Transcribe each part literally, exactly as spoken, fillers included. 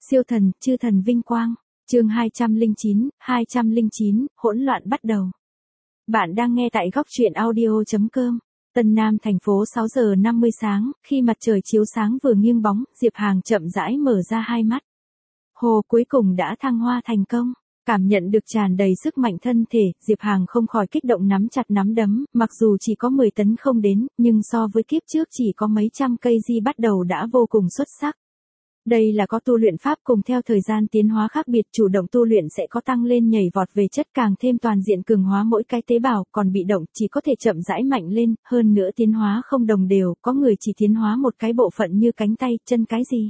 Siêu thần, chư thần vinh quang. Chương hai trăm lẻ chín, hai trăm lẻ chín, hỗn loạn bắt đầu. Bạn đang nghe tại góc truyện audio chấm com. Tân Nam thành phố sáu giờ năm mươi sáng, khi mặt trời chiếu sáng vừa nghiêng bóng, Diệp Hàng chậm rãi mở ra hai mắt. Hồ cuối cùng đã thăng hoa thành công. Cảm nhận được tràn đầy sức mạnh thân thể, Diệp Hàng không khỏi kích động nắm chặt nắm đấm, mặc dù chỉ có mười tấn không đến, nhưng so với kiếp trước chỉ có mấy trăm cây di bắt đầu đã vô cùng xuất sắc. Đây là có tu luyện pháp cùng theo thời gian tiến hóa khác biệt, chủ động tu luyện sẽ có tăng lên nhảy vọt về chất càng thêm toàn diện cường hóa mỗi cái tế bào, còn bị động chỉ có thể chậm rãi mạnh lên, hơn nữa tiến hóa không đồng đều, có người chỉ tiến hóa một cái bộ phận như cánh tay, chân cái gì.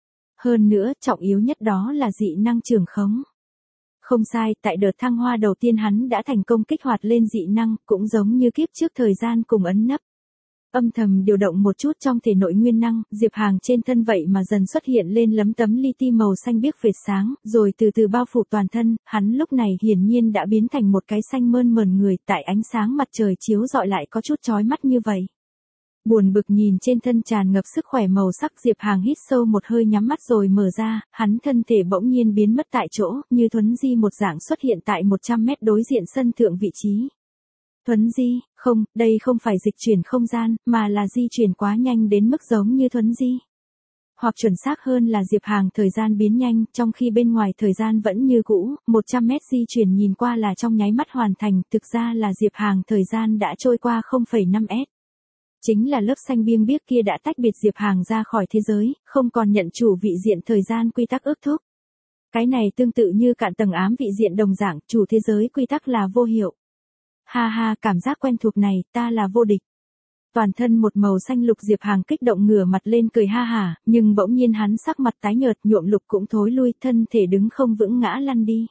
Hơn nữa, trọng yếu nhất đó là dị năng trường khống. Không sai, tại đợt thăng hoa đầu tiên hắn đã thành công kích hoạt lên dị năng, cũng giống như kiếp trước thời gian cùng ấn nấp. Âm thầm điều động một chút trong thể nội nguyên năng, Diệp Hàng trên thân vậy mà dần xuất hiện lên lấm tấm li ti màu xanh biếc phệt sáng, rồi từ từ bao phủ toàn thân, hắn lúc này hiển nhiên đã biến thành một cái xanh mơn mởn người, tại ánh sáng mặt trời chiếu rọi lại có chút chói mắt như vậy. Buồn bực nhìn trên thân tràn ngập sức khỏe màu sắc, Diệp Hàng hít sâu một hơi nhắm mắt rồi mở ra, hắn thân thể bỗng nhiên biến mất tại chỗ, như thuấn di một dạng xuất hiện tại một trăm mét đối diện sân thượng vị trí. Thuấn di, không, đây không phải dịch chuyển không gian, mà là di chuyển quá nhanh đến mức giống như thuấn di. Hoặc chuẩn xác hơn là Diệp Hàng thời gian biến nhanh, trong khi bên ngoài thời gian vẫn như cũ, một trăm mét di chuyển nhìn qua là trong nháy mắt hoàn thành, thực ra là Diệp Hàng thời gian đã trôi qua không phẩy năm mét. Chính là lớp xanh biêng biếc kia đã tách biệt Diệp Hàng ra khỏi thế giới, không còn nhận chủ vị diện thời gian quy tắc ước thúc. Cái này tương tự như cạn tầng ám vị diện đồng dạng, chủ thế giới quy tắc là vô hiệu. Ha ha, cảm giác quen thuộc này, ta là vô địch. Toàn thân một màu xanh lục, Diệp Hàng kích động ngửa mặt lên cười ha hả, nhưng bỗng nhiên hắn sắc mặt tái nhợt, nhuộm lục cũng thối lui, thân thể đứng không vững ngã lăn đi.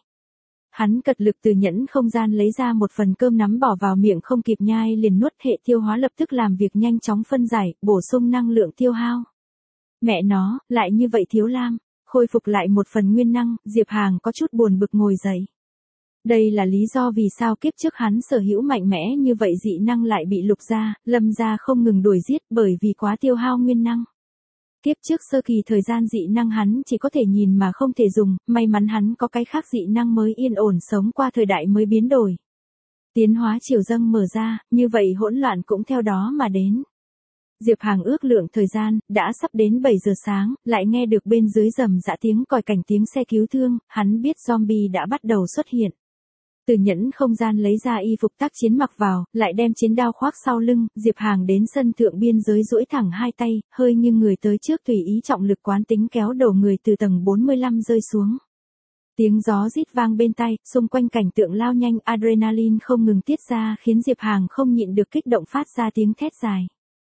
Hắn cật lực từ nhẫn không gian lấy ra một phần cơm nắm bỏ vào miệng, không kịp nhai liền nuốt, hệ tiêu hóa lập tức làm việc nhanh chóng phân giải, bổ sung năng lượng tiêu hao. Mẹ nó, lại như vậy thiếu lam, khôi phục lại một phần nguyên năng, Diệp Hàng có chút buồn bực ngồi dậy. Đây là lý do vì sao kiếp trước hắn sở hữu mạnh mẽ như vậy dị năng lại bị Lục gia, Lâm gia không ngừng đuổi giết, bởi vì quá tiêu hao nguyên năng. Kiếp trước sơ kỳ thời gian dị năng hắn chỉ có thể nhìn mà không thể dùng, may mắn hắn có cái khác dị năng mới yên ổn sống qua thời đại mới biến đổi. Tiến hóa chiều dâng mở ra, như vậy hỗn loạn cũng theo đó mà đến. Diệp Hàng ước lượng thời gian, đã sắp đến bảy giờ sáng, lại nghe được bên dưới rầm rã tiếng còi cảnh, tiếng xe cứu thương, hắn biết zombie đã bắt đầu xuất hiện. Từ nhẫn không gian lấy ra y phục tác chiến mặc vào, lại đem chiến đao khoác sau lưng, Diệp Hàng đến sân thượng biên giới duỗi thẳng hai tay, hơi nghiêng người tới trước, tùy ý trọng lực quán tính kéo đầu người từ tầng bốn mươi lăm rơi xuống. Tiếng gió rít vang bên tai, xung quanh cảnh tượng lao nhanh, adrenaline không ngừng tiết ra khiến Diệp Hàng không nhịn được kích động phát ra tiếng thét dài.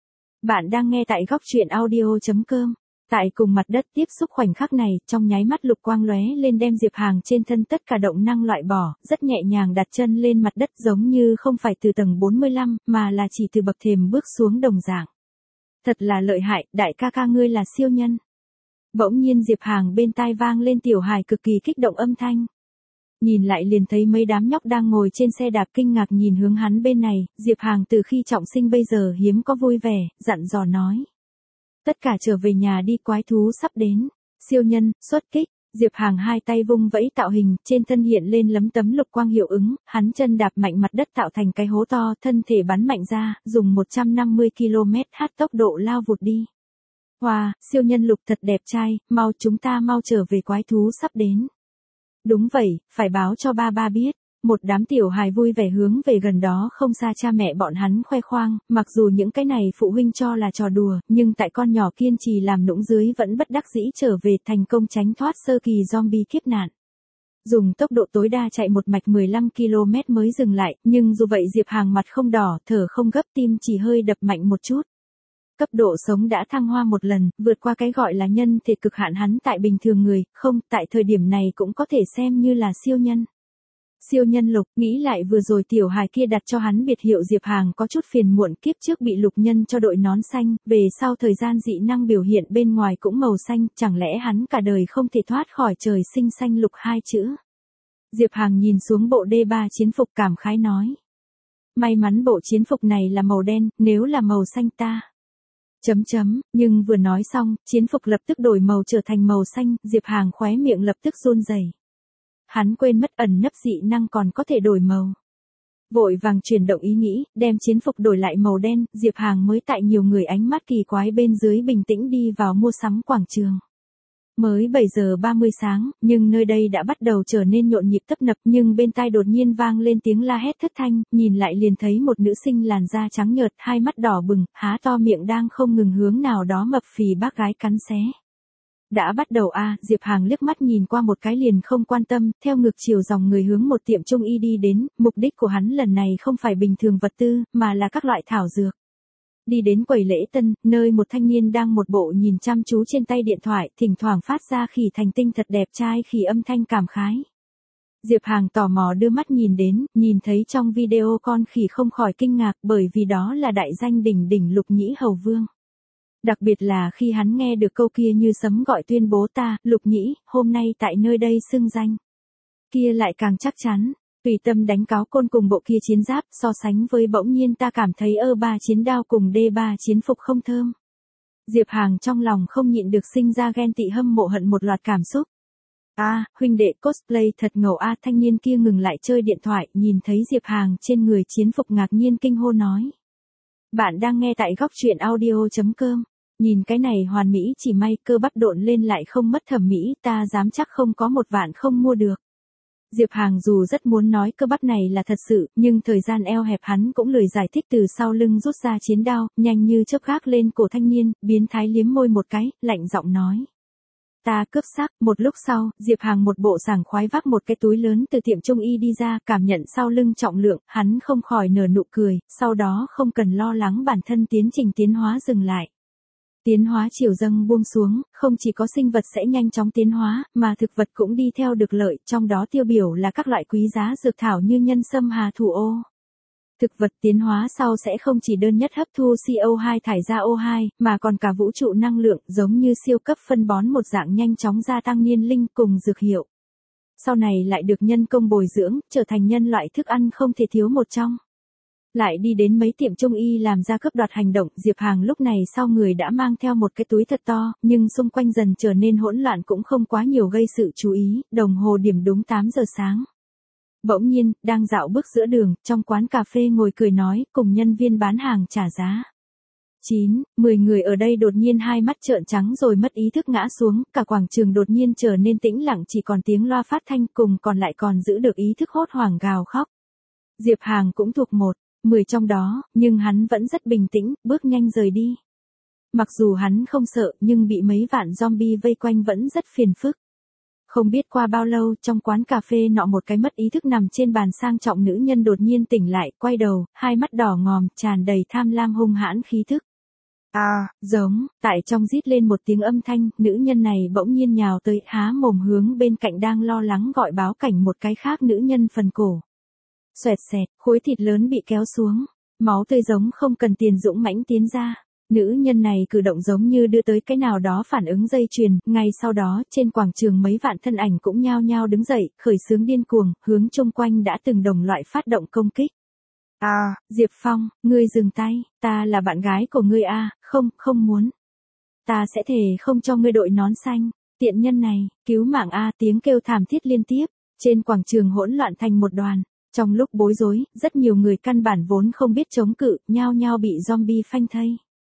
Bạn đang nghe tại góc truyện audio chấm com. Tại cùng mặt đất tiếp xúc khoảnh khắc này, trong nháy mắt lục quang lóe lên đem Diệp Hàng trên thân tất cả động năng loại bỏ, rất nhẹ nhàng đặt chân lên mặt đất, giống như không phải từ tầng bốn mươi lăm, mà là chỉ từ bậc thềm bước xuống đồng dạng. Thật là lợi hại, đại ca ca ngươi là siêu nhân. Bỗng nhiên Diệp Hàng bên tai vang lên tiểu hài cực kỳ kích động âm thanh. Nhìn lại liền thấy mấy đám nhóc đang ngồi trên xe đạp kinh ngạc nhìn hướng hắn bên này, Diệp Hàng từ khi trọng sinh bây giờ hiếm có vui vẻ, dặn dò nói. Tất cả trở về nhà đi, quái thú sắp đến. Siêu nhân, xuất kích. Diệp Hàng hai tay vung vẫy tạo hình, trên thân hiện lên lấm tấm lục quang hiệu ứng, hắn chân đạp mạnh mặt đất tạo thành cái hố to, thân thể bắn mạnh ra, dùng một trăm năm mươi ki lô mét h tốc độ lao vụt đi. Wow, siêu nhân Lục thật đẹp trai, mau chúng ta mau trở về, quái thú sắp đến. Đúng vậy, phải báo cho ba ba biết. Một đám tiểu hài vui vẻ hướng về gần đó không xa cha mẹ bọn hắn khoe khoang, mặc dù những cái này phụ huynh cho là trò đùa, nhưng tại con nhỏ kiên trì làm nũng dưới vẫn bất đắc dĩ trở về, thành công tránh thoát sơ kỳ zombie kiếp nạn. Dùng tốc độ tối đa chạy một mạch mười lăm ki lô mét mới dừng lại, nhưng dù vậy Diệp Hàng mặt không đỏ, thở không gấp, tim chỉ hơi đập mạnh một chút. Cấp độ sống đã thăng hoa một lần, vượt qua cái gọi là nhân thể cực hạn, hắn tại bình thường người, không, tại thời điểm này cũng có thể xem như là siêu nhân. Siêu nhân Lục, nghĩ lại vừa rồi tiểu hài kia đặt cho hắn biệt hiệu Diệp Hàng có chút phiền muộn, kiếp trước bị Lục nhân cho đội nón xanh, về sau thời gian dị năng biểu hiện bên ngoài cũng màu xanh, chẳng lẽ hắn cả đời không thể thoát khỏi trời sinh xanh lục hai chữ. Diệp Hàng nhìn xuống bộ đê ba chiến phục cảm khái nói. May mắn bộ chiến phục này là màu đen, nếu là màu xanh ta. Chấm chấm, nhưng vừa nói xong, chiến phục lập tức đổi màu trở thành màu xanh, Diệp Hàng khóe miệng lập tức run rẩy. Hắn quên mất ẩn nấp dị năng còn có thể đổi màu. Vội vàng chuyển động ý nghĩ, đem chiến phục đổi lại màu đen, Diệp Hàng mới tại nhiều người ánh mắt kỳ quái bên dưới bình tĩnh đi vào mua sắm quảng trường. Mới bảy giờ ba mươi sáng, nhưng nơi đây đã bắt đầu trở nên nhộn nhịp tấp nập, nhưng bên tai đột nhiên vang lên tiếng la hét thất thanh, nhìn lại liền thấy một nữ sinh làn da trắng nhợt, hai mắt đỏ bừng, há to miệng đang không ngừng hướng nào đó mập phì bác gái cắn xé. Đã bắt đầu a à, Diệp Hàng liếc mắt nhìn qua một cái liền không quan tâm, theo ngược chiều dòng người hướng một tiệm trung y đi đến, mục đích của hắn lần này không phải bình thường vật tư, mà là các loại thảo dược. Đi đến quầy lễ tân, nơi một thanh niên đang một bộ nhìn chăm chú trên tay điện thoại, thỉnh thoảng phát ra khỉ thành tinh thật đẹp trai khỉ âm thanh cảm khái. Diệp Hàng tò mò đưa mắt nhìn đến, nhìn thấy trong video con khỉ không khỏi kinh ngạc bởi vì đó là đại danh đỉnh đỉnh Lục Nhĩ Hầu Vương. Đặc biệt là khi hắn nghe được câu kia như sấm gọi tuyên bố ta, Lục Nhĩ, hôm nay tại nơi đây xưng danh. Kia lại càng chắc chắn. Tùy tâm đánh cáo côn cùng bộ kia chiến giáp so sánh với bỗng nhiên ta cảm thấy ơ ba chiến đao cùng đê ba chiến phục không thơm. Diệp Hàng trong lòng không nhịn được sinh ra ghen tị hâm mộ hận một loạt cảm xúc. A, à, huynh đệ cosplay thật ngầu a à, thanh niên kia ngừng lại chơi điện thoại, nhìn thấy Diệp Hàng trên người chiến phục ngạc nhiên kinh hô nói. Bạn đang nghe tại góc truyện audio chấm com. Nhìn cái này hoàn mỹ chỉ may cơ bắp độn lên lại không mất thẩm mỹ, ta dám chắc không có một vạn không mua được. Diệp Hàng dù rất muốn nói cơ bắp này là thật sự, nhưng thời gian eo hẹp hắn cũng lười giải thích từ sau lưng rút ra chiến đao, nhanh như chớp gác lên cổ thanh niên, biến thái liếm môi một cái, lạnh giọng nói. Ta cướp sắc, một lúc sau, Diệp Hàng một bộ sảng khoái vác một cái túi lớn từ tiệm trung y đi ra, cảm nhận sau lưng trọng lượng, hắn không khỏi nở nụ cười, sau đó không cần lo lắng bản thân tiến trình tiến hóa dừng lại. Tiến hóa chiều dâng buông xuống, không chỉ có sinh vật sẽ nhanh chóng tiến hóa, mà thực vật cũng đi theo được lợi, trong đó tiêu biểu là các loại quý giá dược thảo như nhân sâm hà thủ ô. Thực vật tiến hóa sau sẽ không chỉ đơn nhất hấp thu xê o hai thải ra O hai, mà còn cả vũ trụ năng lượng giống như siêu cấp phân bón một dạng nhanh chóng gia tăng niên linh cùng dược hiệu. Sau này lại được nhân công bồi dưỡng, trở thành nhân loại thức ăn không thể thiếu một trong. Lại đi đến mấy tiệm trung y làm ra cướp đoạt hành động, Diệp Hàng lúc này sau người đã mang theo một cái túi thật to, nhưng xung quanh dần trở nên hỗn loạn cũng không quá nhiều gây sự chú ý, đồng hồ điểm đúng tám giờ sáng. Bỗng nhiên, đang dạo bước giữa đường, trong quán cà phê ngồi cười nói, cùng nhân viên bán hàng trả giá. chín, mười người ở đây đột nhiên hai mắt trợn trắng rồi mất ý thức ngã xuống, cả quảng trường đột nhiên trở nên tĩnh lặng chỉ còn tiếng loa phát thanh cùng còn lại còn giữ được ý thức hốt hoảng gào khóc. Diệp Hàng cũng thuộc một. Mười trong đó, nhưng hắn vẫn rất bình tĩnh, bước nhanh rời đi. Mặc dù hắn không sợ, nhưng bị mấy vạn zombie vây quanh vẫn rất phiền phức. Không biết qua bao lâu, trong quán cà phê nọ một cái mất ý thức nằm trên bàn sang trọng nữ nhân đột nhiên tỉnh lại, quay đầu, hai mắt đỏ ngòm, tràn đầy tham lam hung hãn khí thức. À, giống, tại trong rít lên một tiếng âm thanh, nữ nhân này bỗng nhiên nhào tới, há mồm hướng bên cạnh đang lo lắng gọi báo cảnh một cái khác nữ nhân phần cổ. Xoẹt xẹt, khối thịt lớn bị kéo xuống, máu tươi giống không cần tiền dũng mãnh tiến ra. Nữ nhân này cử động giống như đưa tới cái nào đó phản ứng dây chuyền, ngay sau đó, trên quảng trường mấy vạn thân ảnh cũng nhao nhao đứng dậy, khởi xướng điên cuồng, hướng chung quanh đã từng đồng loại phát động công kích. À, Diệp Phong, ngươi dừng tay, ta là bạn gái của ngươi à, không, không muốn. Ta sẽ thề không cho ngươi đội nón xanh, tiện nhân này, cứu mạng a tiếng kêu thảm thiết liên tiếp, trên quảng trường hỗn loạn thành một đoàn. Trong lúc bối rối, rất nhiều người căn bản vốn không biết chống cự, nhao nhao bị zombie phanh thây.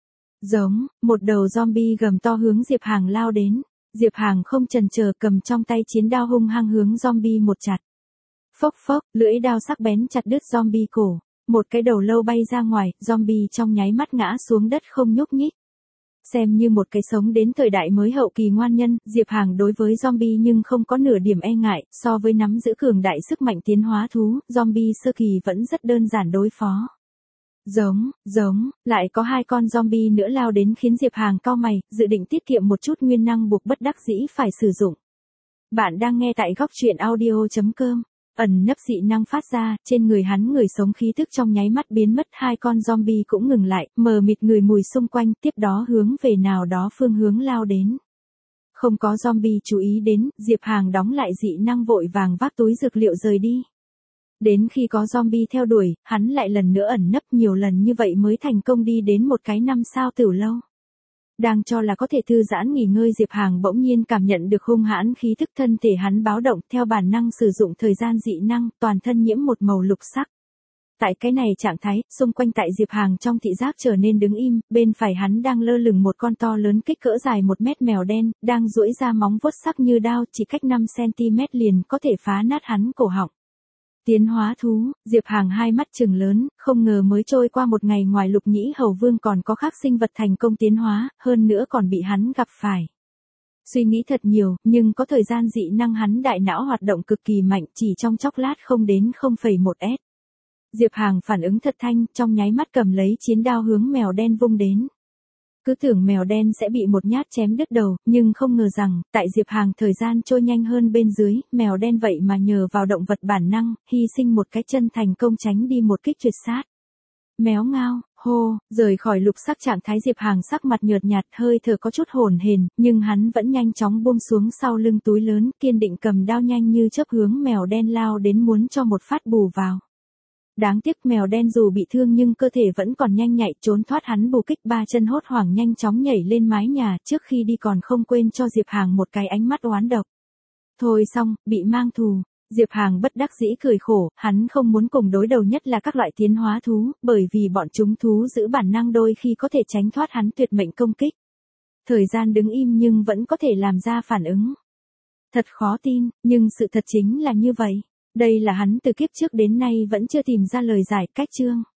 Giống, một đầu zombie gầm to hướng Diệp Hàng lao đến. Diệp Hàng không chần chờ cầm trong tay chiến đao hung hăng hướng zombie một chặt. Phốc phốc, lưỡi đao sắc bén chặt đứt zombie cổ. Một cái đầu lâu bay ra ngoài, zombie trong nháy mắt ngã xuống đất không nhúc nhích. Xem như một cái sống đến thời đại mới hậu kỳ ngoan nhân, Diệp Hàng đối với zombie nhưng không có nửa điểm e ngại, so với nắm giữ cường đại sức mạnh tiến hóa thú, zombie sơ kỳ vẫn rất đơn giản đối phó. Giống, giống, lại có hai con zombie nữa lao đến khiến Diệp Hàng cau mày, dự định tiết kiệm một chút nguyên năng buộc bất đắc dĩ phải sử dụng. Bạn đang nghe tại góc truyện audio chấm com. Ẩn nấp dị năng phát ra, trên người hắn người sống khí thức trong nháy mắt biến mất, hai con zombie cũng ngừng lại, mờ mịt người mùi xung quanh, tiếp đó hướng về nào đó phương hướng lao đến. Không có zombie chú ý đến, Diệp Hàng đóng lại dị năng vội vàng vác túi dược liệu rời đi. Đến khi có zombie theo đuổi, hắn lại lần nữa ẩn nấp nhiều lần như vậy mới thành công đi đến một cái năm sao tửu lâu. Đang cho là có thể thư giãn nghỉ ngơi, Diệp Hàng bỗng nhiên cảm nhận được hung hãn khí thức, thân thể hắn báo động, theo bản năng sử dụng thời gian dị năng, toàn thân nhiễm một màu lục sắc. Tại cái này trạng thái, xung quanh tại Diệp Hàng trong thị giác trở nên đứng im, bên phải hắn đang lơ lửng một con to lớn kích cỡ dài một mét mèo đen, đang duỗi ra móng vuốt sắc như đao, chỉ cách năm xăng-ti-mét liền có thể phá nát hắn cổ họng. Tiến hóa thú, Diệp Hàng hai mắt trừng lớn, không ngờ mới trôi qua một ngày ngoài Lục Nhĩ Hầu Vương còn có khác sinh vật thành công tiến hóa, hơn nữa còn bị hắn gặp phải. Suy nghĩ thật nhiều, nhưng có thời gian dị năng hắn đại não hoạt động cực kỳ mạnh, chỉ trong chốc lát không đến không phẩy một s. Diệp Hàng phản ứng thật thanh, trong nháy mắt cầm lấy chiến đao hướng mèo đen vung đến. Cứ tưởng mèo đen sẽ bị một nhát chém đứt đầu, nhưng không ngờ rằng, tại Diệp Hàng thời gian trôi nhanh hơn bên dưới, mèo đen vậy mà nhờ vào động vật bản năng, hy sinh một cái chân thành công tránh đi một kích tuyệt sát. Méo ngao, hô, rời khỏi lục sắc trạng thái, Diệp Hàng sắc mặt nhợt nhạt, hơi thở có chút hổn hển, nhưng hắn vẫn nhanh chóng buông xuống sau lưng túi lớn, kiên định cầm đao nhanh như chớp hướng mèo đen lao đến, muốn cho một phát bù vào. Đáng tiếc mèo đen dù bị thương nhưng cơ thể vẫn còn nhanh nhạy, trốn thoát hắn bù kích, ba chân hốt hoảng nhanh chóng nhảy lên mái nhà, trước khi đi còn không quên cho Diệp Hàng một cái ánh mắt oán độc. Thôi xong, bị mang thù. Diệp Hàng bất đắc dĩ cười khổ, hắn không muốn cùng đối đầu, nhất là các loại tiến hóa thú, bởi vì bọn chúng thú giữ bản năng đôi khi có thể tránh thoát hắn tuyệt mệnh công kích. Thời gian đứng im nhưng vẫn có thể làm ra phản ứng. Thật khó tin, nhưng sự thật chính là như vậy. Đây là hắn từ kiếp trước đến nay vẫn chưa tìm ra lời giải, cách chương.